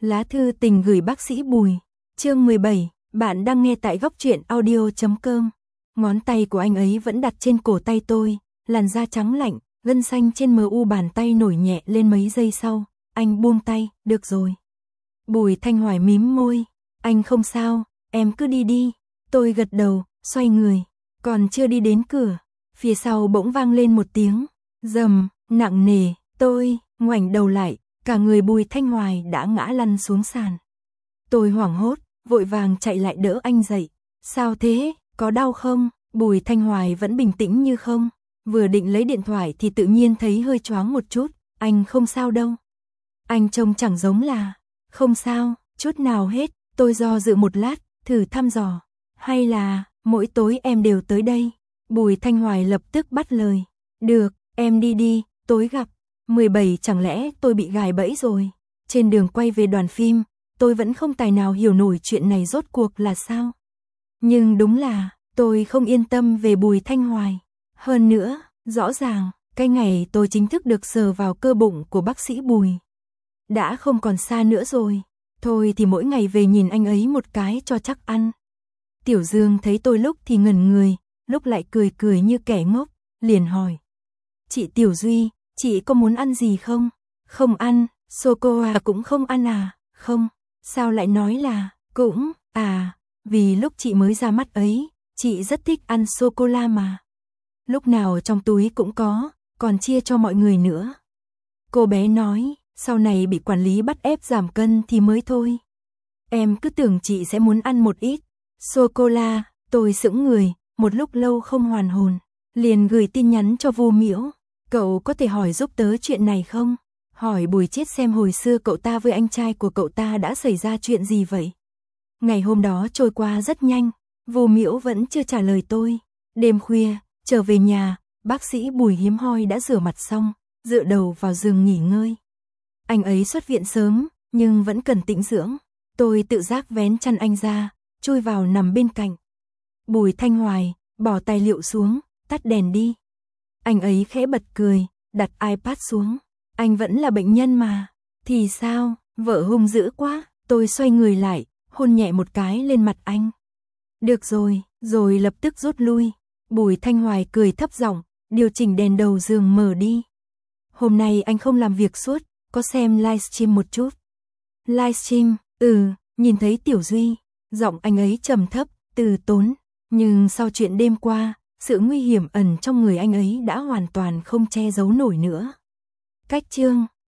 Lá thư tình gửi bác sĩ Bùi. Chương 17, bạn đang nghe tại góc truyện audio.com. Ngón tay của anh ấy vẫn đặt trên cổ tay tôi, làn da trắng lạnh, gân xanh trên mờ u bàn tay nổi nhẹ lên mấy giây sau, anh buông tay, được rồi. Bùi Thanh Hoài mím môi, anh không sao, em cứ đi đi. Tôi gật đầu, xoay người, còn chưa đi đến cửa, phía sau bỗng vang lên một tiếng rầm nặng nề, tôi ngoảnh đầu lại, cả người Bùi Thanh Hoài đã ngã lăn xuống sàn. Tôi hoảng hốt, vội vàng chạy lại đỡ anh dậy. Sao thế, có đau không? Bùi Thanh Hoài vẫn bình tĩnh như không. Vừa định lấy điện thoại thì tự nhiên thấy hơi choáng một chút. Anh không sao đâu. Anh trông chẳng giống là không sao, chút nào hết. Tôi do dự một lát, thử thăm dò. Hay là, mỗi tối em đều tới đây? Bùi Thanh Hoài lập tức bắt lời. Được, em đi đi, tối gặp. 17 chẳng lẽ tôi bị gài bẫy rồi? Trên đường quay về đoàn phim, tôi vẫn không tài nào hiểu nổi chuyện này rốt cuộc là sao. Nhưng đúng là, tôi không yên tâm về Bùi Thanh Hoài. Hơn nữa, rõ ràng, cái ngày tôi chính thức được sờ vào cơ bụng của bác sĩ Bùi đã không còn xa nữa rồi. Thôi thì mỗi ngày về nhìn anh ấy một cái cho chắc ăn. Tiểu Dương thấy tôi lúc thì ngẩn người, lúc lại cười cười như kẻ ngốc, liền hỏi. Chị Tiểu Duy, chị có muốn ăn gì không? Không ăn, sô-cô-la cũng không ăn à? Không, sao lại nói là, cũng, vì lúc chị mới ra mắt ấy, chị rất thích ăn sô-cô-la mà. Lúc nào trong túi cũng có, còn chia cho mọi người nữa. Cô bé nói, sau này bị quản lý bắt ép giảm cân thì mới thôi. Em cứ tưởng chị sẽ muốn ăn một ít sô-cô-la. Tôi sững người, một lúc lâu không hoàn hồn, liền gửi tin nhắn cho Vu Miễu. Cậu có thể hỏi giúp tớ chuyện này không? Hỏi Bùi Chiết xem hồi xưa cậu ta với anh trai của cậu ta đã xảy ra chuyện gì vậy? Ngày hôm đó trôi qua rất nhanh, Vu Miễu vẫn chưa trả lời tôi. Đêm khuya, trở về nhà, bác sĩ Bùi hiếm hoi đã rửa mặt xong, dựa đầu vào giường nghỉ ngơi. Anh ấy xuất viện sớm, nhưng vẫn cần tĩnh dưỡng. Tôi tự giác vén chăn anh ra, chui vào nằm bên cạnh. Bùi Thanh Hoài, bỏ tài liệu xuống, tắt đèn đi. Anh ấy khẽ bật cười, đặt iPad xuống. Anh vẫn là bệnh nhân mà. Thì sao, vợ hung dữ quá. Tôi xoay người lại, hôn nhẹ một cái lên mặt anh. Được rồi, rồi lập tức rút lui. Bùi Thanh Hoài cười thấp giọng, điều chỉnh đèn đầu giường mở đi. Hôm nay anh không làm việc suốt, có xem livestream một chút. Livestream, nhìn thấy Tiểu Duy, giọng anh ấy trầm thấp, từ tốn. Nhưng sau chuyện đêm qua, sự nguy hiểm ẩn trong người anh ấy đã hoàn toàn không che giấu nổi nữa. Cách chương